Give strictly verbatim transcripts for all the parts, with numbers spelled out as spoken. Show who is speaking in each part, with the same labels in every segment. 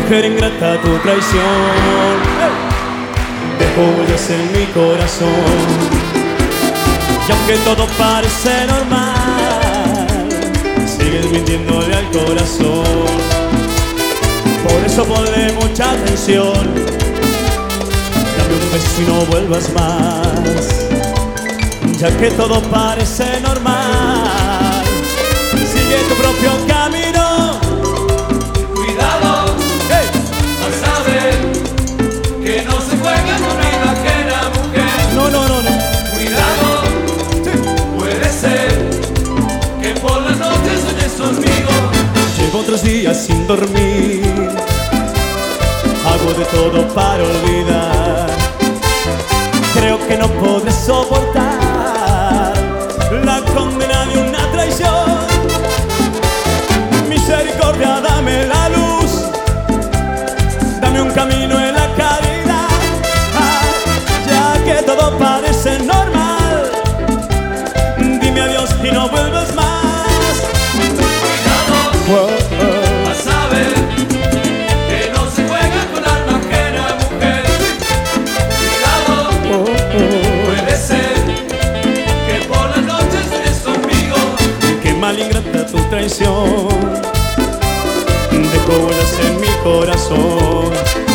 Speaker 1: Mujer ingrata, tu traición dejó huellas en mi corazón. Y aunque todo parece normal, sigues mintiéndole al corazón. Por eso ponle mucha atención. Dame un beso y no vuelvas más, ya que todo parece normal. Sigue tu propio camino.
Speaker 2: Cuidado,
Speaker 1: Hey.
Speaker 2: a saber que no se juega con vida ajena, mujer.
Speaker 1: No, no, no, no.
Speaker 2: Cuidado, puede ser que por las noches sueñes conmigo.
Speaker 1: Llevo tres días sin dormir, hago de todo para olvidar. Creo que no podré soportar la condena de una traición. Misericordia, dame la luz, dame un camino en la caridad, ah, ya que todo parece normal. Dime adiós y no vuelvas más.
Speaker 2: Cuidado, a saber que no se juega con alma ajena, mujer. Cuidado, puede ser que por las noches sueñes conmigo.
Speaker 1: Qué mal ingrata tu traición, dejó huellas en mi corazón.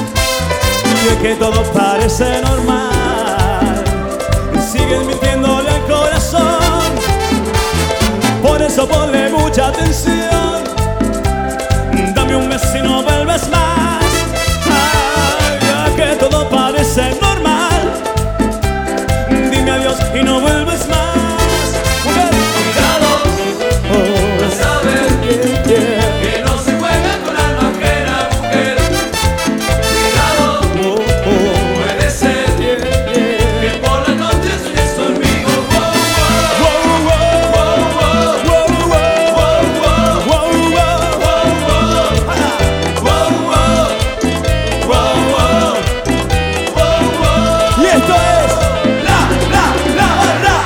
Speaker 1: Y es que todo parece normal, sigues mintiéndole al corazón. Por eso ponle mucha atención. Dame un beso y no vuelves más, ay, ya que todo parece normal. Dime adiós y no vuelves más. Mujer.
Speaker 2: Cuidado,
Speaker 1: Oh,
Speaker 2: a saber
Speaker 1: yeah, yeah.
Speaker 2: que no se juega con alma ajena, mujer. Cuidado,
Speaker 1: Oh, oh,
Speaker 2: puede ser
Speaker 1: yeah, yeah.
Speaker 2: que por las noches sueñes conmigo.
Speaker 1: Wow, wow, wow, wow, wow, wow, wow. Y esto es la, la, la, la.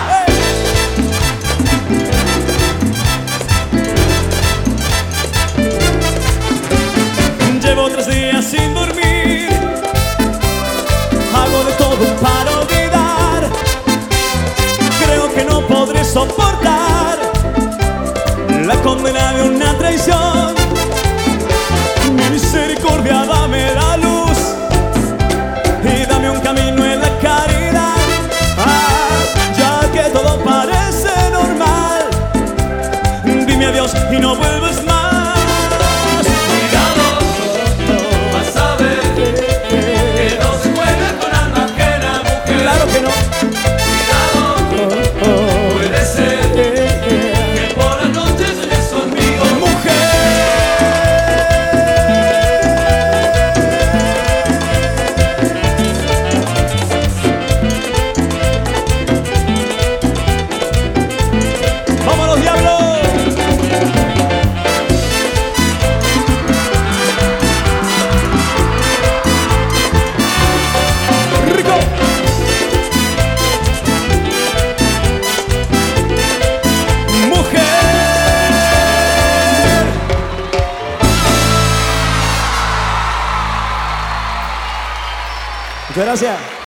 Speaker 1: Hey. Llevo tres días sin dormir, hago de todo para olvidar. Creo que no podré soportar la condena de una traición. Mi misericordia, dame la luz y dame un camino en la caridad, ah, ya que todo parece normal. Dime adiós y no vuelves más.
Speaker 2: Cuidado, a saber que no se juega con alma ajena, mujer.
Speaker 1: Claro que no.
Speaker 2: Cuidado, puede ser que por las noches sueñes conmigo.
Speaker 1: ¡Vámonos, diablos! ¡Rico! ¡Mujer! Muchas gracias.